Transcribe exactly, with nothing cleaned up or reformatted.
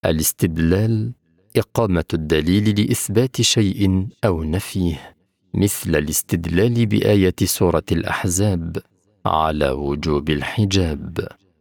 الاستدلال إقامة الدليل لإثبات شيء أو نفيه، مثل الاستدلال بآية سورة الأحزاب على وجوب الحجاب.